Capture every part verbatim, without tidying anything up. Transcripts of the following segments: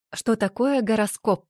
Что такое гороскоп?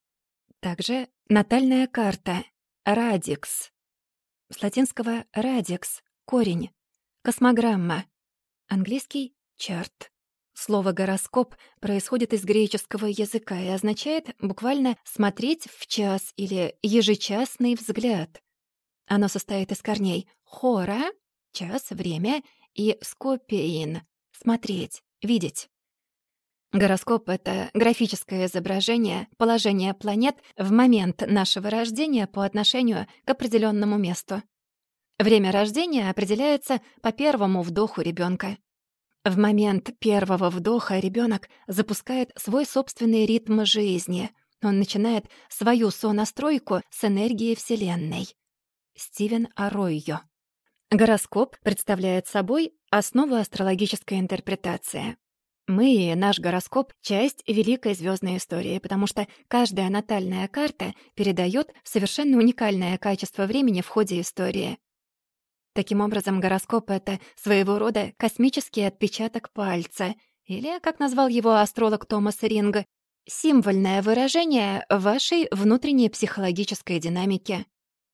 Также натальная карта, радикс. С латинского радикс — корень, космограмма, английский чарт. Слово «гороскоп» происходит из греческого языка и означает буквально «смотреть в час» или «ежечасный взгляд». Оно состоит из корней «хора» — час, время, и «скопеин» — смотреть, видеть. Гороскоп — это графическое изображение положения планет в момент нашего рождения по отношению к определенному месту. Время рождения определяется по первому вдоху ребенка. В момент первого вдоха ребенок запускает свой собственный ритм жизни. Он начинает свою сонастройку с энергии Вселенной. Стивен Аройо. Гороскоп представляет собой основу астрологической интерпретации. Мы и наш гороскоп — часть великой звездной истории, потому что каждая натальная карта передает совершенно уникальное качество времени в ходе истории. Таким образом, гороскоп — это своего рода космический отпечаток пальца, или, как назвал его астролог Томас Ринг, символьное выражение вашей внутренней психологической динамики.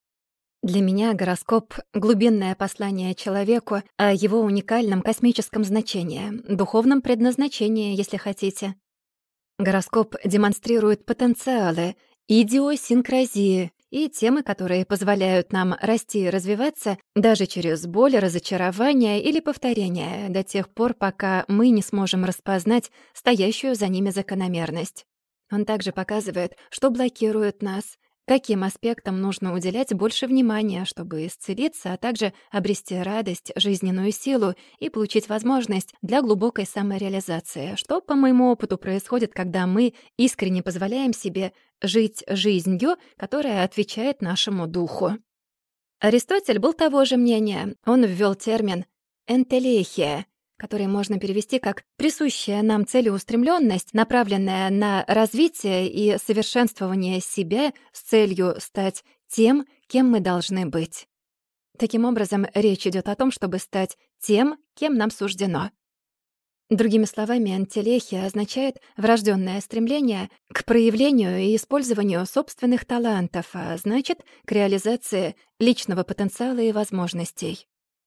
Для меня гороскоп — глубинное послание человеку о его уникальном космическом значении, духовном предназначении, если хотите. Гороскоп демонстрирует потенциалы, идиосинкразии и темы, которые позволяют нам расти и развиваться даже через боль, разочарование или повторение, до тех пор, пока мы не сможем распознать стоящую за ними закономерность. Он также показывает, что блокирует нас, каким аспектам нужно уделять больше внимания, чтобы исцелиться, а также обрести радость, жизненную силу и получить возможность для глубокой самореализации, что, по моему опыту, происходит, когда мы искренне позволяем себе жить жизнью, которая отвечает нашему духу. Аристотель был того же мнения. Он ввёл термин «энтелехия», который можно перевести как «присущая нам целеустремленность, направленная на развитие и совершенствование себя с целью стать тем, кем мы должны быть». Таким образом, речь идет о том, чтобы стать тем, кем нам суждено. Другими словами, энтелехия означает врожденное стремление к проявлению и использованию собственных талантов, а значит, к реализации личного потенциала и возможностей.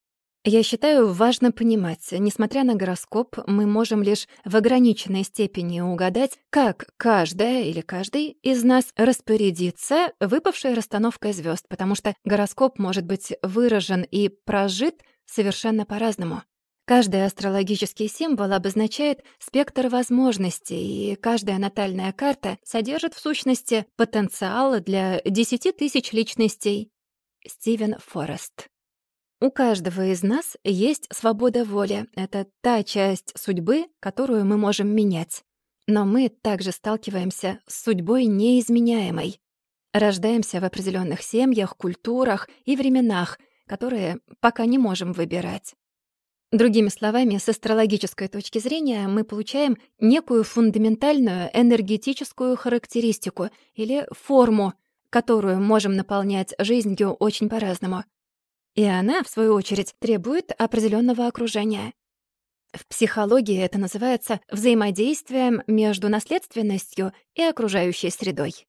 Я считаю, важно понимать, несмотря на гороскоп, мы можем лишь в ограниченной степени угадать, как каждая или каждый из нас распорядится выпавшей расстановкой звезд, потому что гороскоп может быть выражен и прожит совершенно по-разному. Каждый астрологический символ обозначает спектр возможностей, и каждая натальная карта содержит в сущности потенциал для десяти тысяч личностей. Стивен Форест. У каждого из нас есть свобода воли. Это та часть судьбы, которую мы можем менять. Но мы также сталкиваемся с судьбой неизменяемой. Рождаемся в определенных семьях, культурах и временах, которые пока не можем выбирать. Другими словами, с астрологической точки зрения мы получаем некую фундаментальную энергетическую характеристику или форму, которую можем наполнять жизнью очень по-разному. И она, в свою очередь, требует определенного окружения. В психологии это называется взаимодействием между наследственностью и окружающей средой.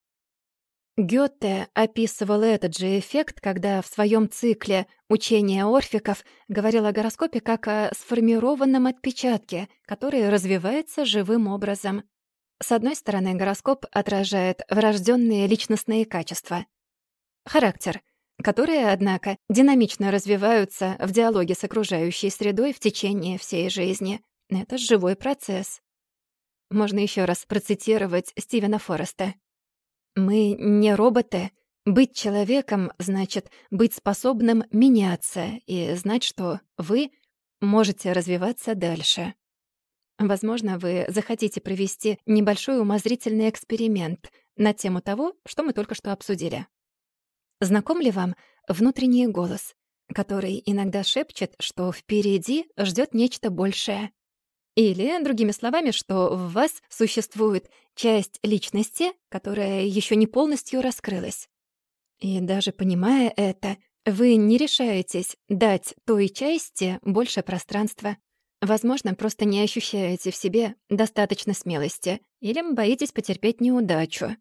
Гёте описывал этот же эффект, когда в своем цикле «Учение орфиков» говорил о гороскопе как о сформированном отпечатке, который развивается живым образом. С одной стороны, гороскоп отражает врожденные личностные качества. Характер — которые, однако, динамично развиваются в диалоге с окружающей средой в течение всей жизни. Это живой процесс. Можно еще раз процитировать Стивена Фореста. «Мы не роботы. Быть человеком значит быть способным меняться и знать, что вы можете развиваться дальше». Возможно, вы захотите провести небольшой умозрительный эксперимент на тему того, что мы только что обсудили. Знаком ли вам внутренний голос, который иногда шепчет, что впереди ждет нечто большее? Или, другими словами, что в вас существует часть личности, которая еще не полностью раскрылась? И даже понимая это, вы не решаетесь дать той части больше пространства. Возможно, просто не ощущаете в себе достаточно смелости или боитесь потерпеть неудачу,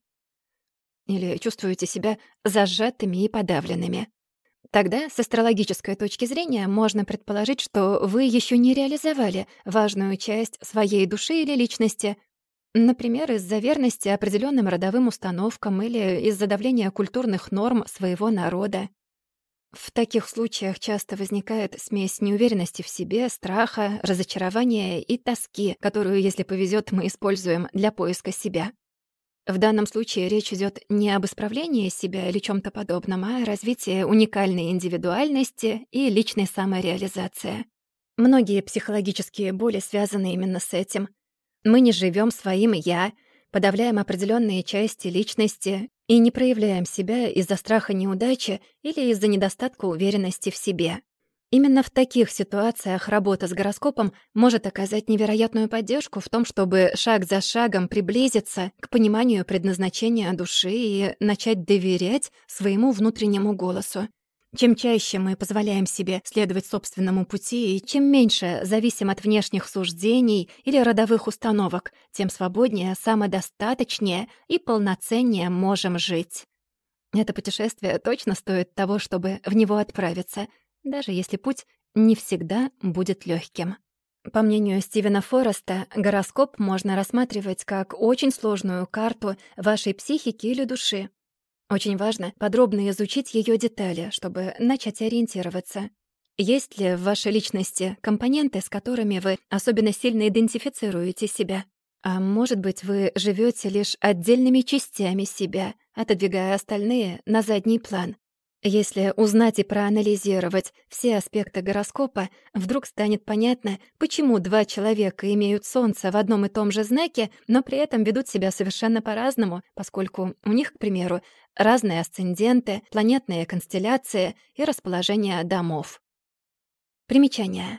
или чувствуете себя зажатыми и подавленными. Тогда с астрологической точки зрения можно предположить, что вы еще не реализовали важную часть своей души или личности, например, из-за верности определенным родовым установкам или из-за давления культурных норм своего народа. В таких случаях часто возникает смесь неуверенности в себе, страха, разочарования и тоски, которую, если повезет, мы используем для поиска себя. В данном случае речь идет не об исправлении себя или чем-то подобном, а о развитии уникальной индивидуальности и личной самореализации. Многие психологические боли связаны именно с этим. Мы не живем своим «я», подавляем определенные части личности и не проявляем себя из-за страха неудачи или из-за недостатка уверенности в себе. Именно в таких ситуациях работа с гороскопом может оказать невероятную поддержку в том, чтобы шаг за шагом приблизиться к пониманию предназначения души и начать доверять своему внутреннему голосу. Чем чаще мы позволяем себе следовать собственному пути, и чем меньше зависим от внешних суждений или родовых установок, тем свободнее, самодостаточнее и полноценнее можем жить. Это путешествие точно стоит того, чтобы в него отправиться, даже если путь не всегда будет легким. По мнению Стивена Фореста, гороскоп можно рассматривать как очень сложную карту вашей психики или души. Очень важно подробно изучить ее детали, чтобы начать ориентироваться. Есть ли в вашей личности компоненты, с которыми вы особенно сильно идентифицируете себя? А может быть, вы живете лишь отдельными частями себя, отодвигая остальные на задний план? Если узнать и проанализировать все аспекты гороскопа, вдруг станет понятно, почему два человека имеют Солнце в одном и том же знаке, но при этом ведут себя совершенно по-разному, поскольку у них, к примеру, разные асценденты, планетные констелляции и расположение домов. Примечание.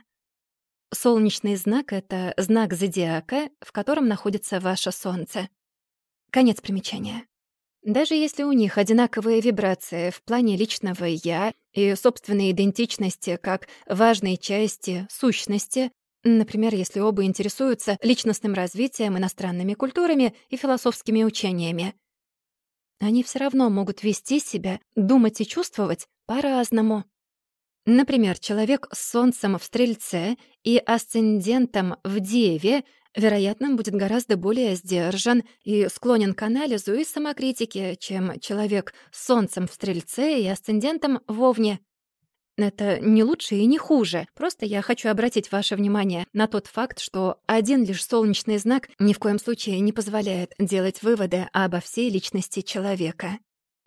Солнечный знак — это знак зодиака, в котором находится ваше Солнце. Конец примечания. Даже если у них одинаковые вибрации в плане личного «я» и собственной идентичности как важной части сущности, например, если оба интересуются личностным развитием, иностранными культурами и философскими учениями, они все равно могут вести себя, думать и чувствовать по-разному. Например, человек с Солнцем в Стрельце и асцендентом в Деве, вероятно, будет гораздо более сдержан и склонен к анализу и самокритике, чем человек с Солнцем в Стрельце и асцендентом в Овне. Это не лучше и не хуже. Просто я хочу обратить ваше внимание на тот факт, что один лишь солнечный знак ни в коем случае не позволяет делать выводы обо всей личности человека.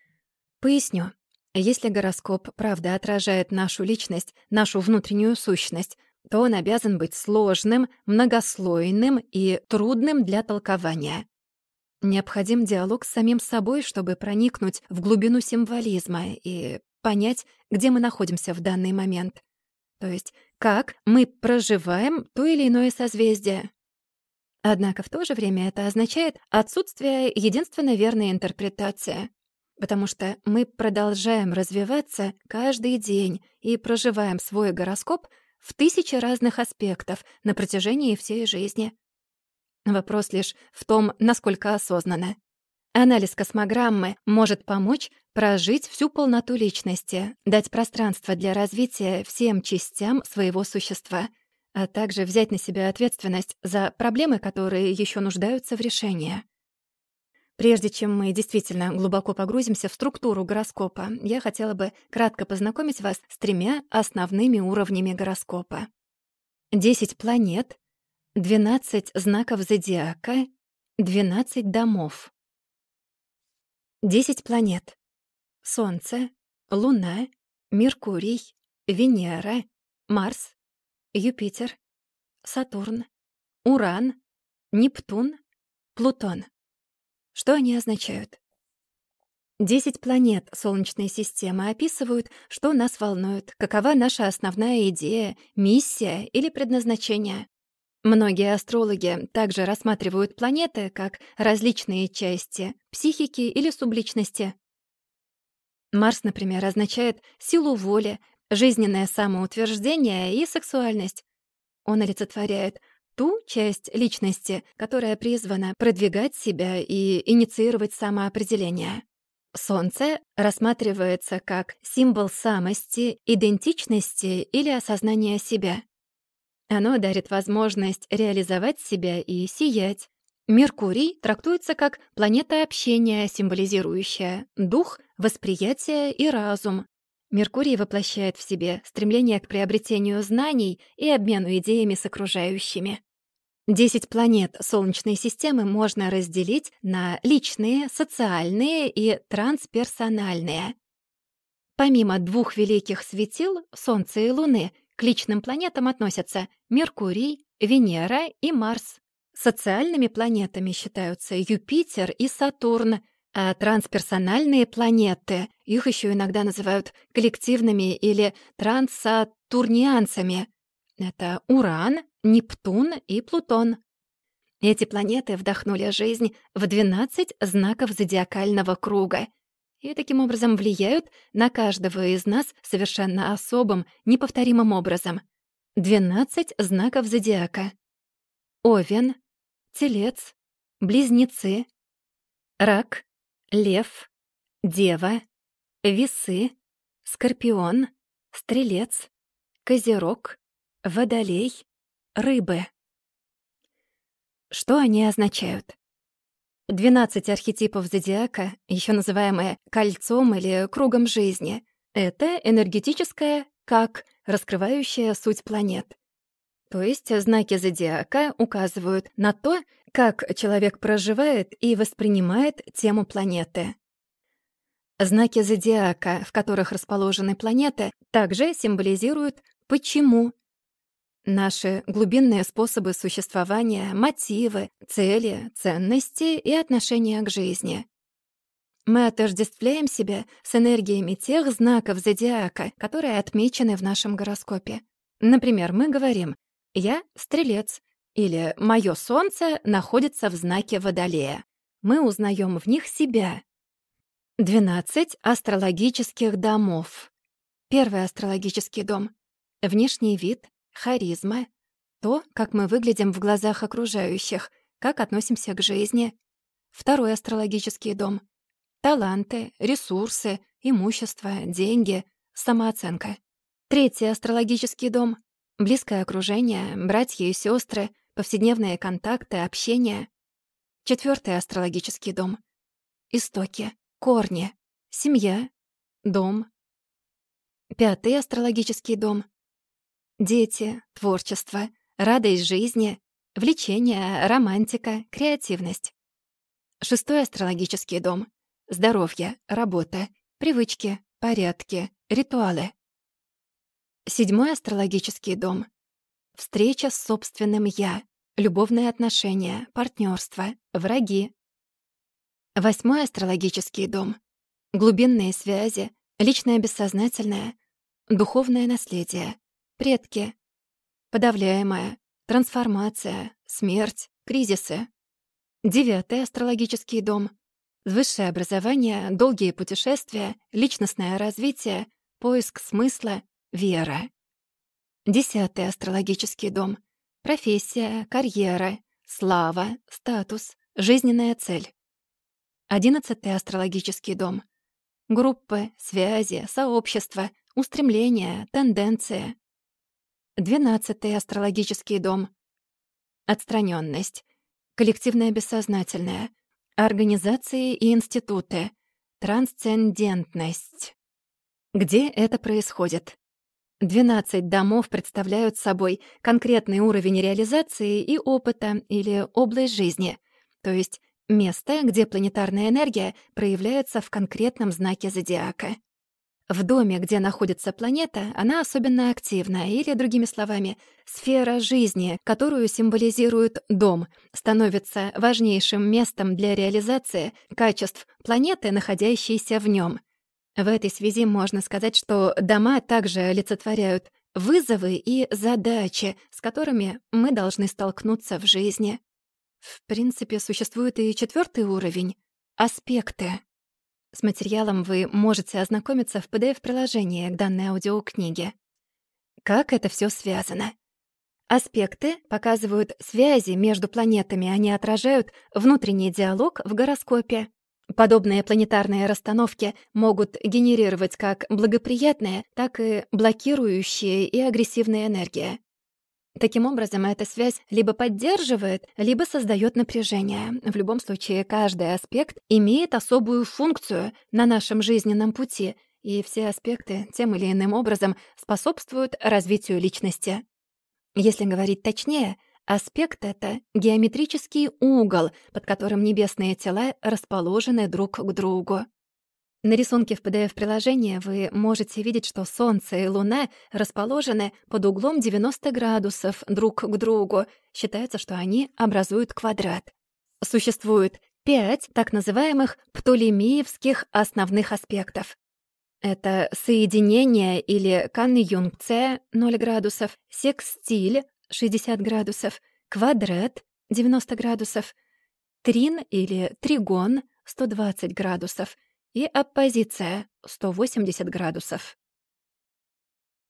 Поясню. Если гороскоп правда отражает нашу личность, нашу внутреннюю сущность, то он обязан быть сложным, многослойным и трудным для толкования. Необходим диалог с самим собой, чтобы проникнуть в глубину символизма и понять, где мы находимся в данный момент. То есть, как мы проживаем то или иное созвездие. Однако в то же время это означает отсутствие единственно верной интерпретации. Потому что мы продолжаем развиваться каждый день и проживаем свой гороскоп в тысячи разных аспектов на протяжении всей жизни. Вопрос лишь в том, насколько осознанно. Анализ космограммы может помочь прожить всю полноту личности, дать пространство для развития всем частям своего существа, а также взять на себя ответственность за проблемы, которые еще нуждаются в решении. Прежде чем мы действительно глубоко погрузимся в структуру гороскопа, я хотела бы кратко познакомить вас с тремя основными уровнями гороскопа. десять планет, двенадцать знаков зодиака, двенадцать домов. десять планет. Солнце, Луна, Меркурий, Венера, Марс, Юпитер, Сатурн, Уран, Нептун, Плутон. Что они означают? Десять планет Солнечной системы описывают, что нас волнует, какова наша основная идея, миссия или предназначение. Многие астрологи также рассматривают планеты как различные части психики или субличности. Марс, например, означает силу воли, жизненное самоутверждение и сексуальность. он олицетворяет ту часть личности, которая призвана продвигать себя и инициировать самоопределение. Солнце рассматривается как символ самости, идентичности или осознания себя. Оно дарит возможность реализовать себя и сиять. Меркурий трактуется как планета общения, символизирующая дух, восприятие и разум. Меркурий воплощает в себе стремление к приобретению знаний и обмену идеями с окружающими. Десять планет Солнечной системы можно разделить на личные, социальные и трансперсональные. Помимо двух великих светил, Солнца и Луны, к личным планетам относятся Меркурий, Венера и Марс. Социальными планетами считаются Юпитер и Сатурн, а трансперсональные планеты, их еще иногда называют коллективными или транссатурнианцами. Это Уран, Нептун и Плутон. Эти планеты вдохнули жизнь в двенадцать знаков зодиакального круга и таким образом влияют на каждого из нас совершенно особым, неповторимым образом. двенадцать знаков зодиака. Овен, Телец, Близнецы, Рак, Лев, Дева, Весы, Скорпион, Стрелец, Козерог, Водолей, Рыбы. Что они означают? двенадцать архетипов зодиака, еще называемые кольцом или кругом жизни, это энергетическое «как», раскрывающее суть планет. То есть знаки зодиака указывают на то, как человек проживает и воспринимает тему планеты. Знаки зодиака, в которых расположены планеты, также символизируют «почему». Наши глубинные способы существования, мотивы, цели, ценности и отношения к жизни. Мы отождествляем себя с энергиями тех знаков зодиака, которые отмечены в нашем гороскопе. Например, мы говорим «я стрелец» или «моё солнце находится в знаке Водолея». Мы узнаем в них себя. двенадцать астрологических домов. Первый астрологический дом — внешний вид, харизма, то, как мы выглядим в глазах окружающих, как относимся к жизни. Второй астрологический дом — таланты, ресурсы, имущество, деньги, самооценка. Третий астрологический дом — близкое окружение, братья и сестры, повседневные контакты, общение. Четвертый астрологический дом — истоки, корни, семья, дом. Пятый астрологический дом — дети, творчество, радость жизни, влечение, романтика, креативность. Шестой астрологический дом — здоровье, работа, привычки, порядки, ритуалы. Седьмой астрологический дом — встреча с собственным «я», любовные отношения, партнерство, враги. Восьмой астрологический дом — глубинные связи, личное бессознательное, духовное наследие, предки, подавляемая, трансформация, смерть, кризисы. Девятый астрологический дом — высшее образование, долгие путешествия, личностное развитие, поиск смысла, вера. Десятый астрологический дом — профессия, карьера, слава, статус, жизненная цель. Одиннадцатый астрологический дом — группы, связи, сообщества, устремления, тенденции. Двенадцатый астрологический дом — отстранённость, коллективное бессознательное, организации и институты, трансцендентность. Где это происходит? двенадцать домов представляют собой конкретный уровень реализации и опыта или область жизни, то есть место, где планетарная энергия проявляется в конкретном знаке зодиака. В доме, где находится планета, она особенно активна, или, другими словами, сфера жизни, которую символизирует дом, становится важнейшим местом для реализации качеств планеты, находящейся в нем. В этой связи можно сказать, что дома также олицетворяют вызовы и задачи, с которыми мы должны столкнуться в жизни. В принципе, существует и четвертый уровень — аспекты. С материалом вы можете ознакомиться в пи ди эф-приложении к данной аудиокниге. Как это все связано? Аспекты показывают связи между планетами, они отражают внутренний диалог в гороскопе. Подобные планетарные расстановки могут генерировать как благоприятные, так и блокирующие и агрессивные энергии. Таким образом, эта связь либо поддерживает, либо создает напряжение. В любом случае, каждый аспект имеет особую функцию на нашем жизненном пути, и все аспекты тем или иным образом способствуют развитию личности. Если говорить точнее, аспект — это геометрический угол, под которым небесные тела расположены друг к другу. На рисунке в пи ди эф-приложении вы можете видеть, что Солнце и Луна расположены под углом девяносто градусов друг к другу. Считается, что они образуют квадрат. Существует пять так называемых птолемеевских основных аспектов. Это соединение или конъюнкция ноль градусов, секстиль шестьдесят градусов, квадрат девяносто градусов, трин или тригон сто двадцать градусов и оппозиция сто восемьдесят градусов.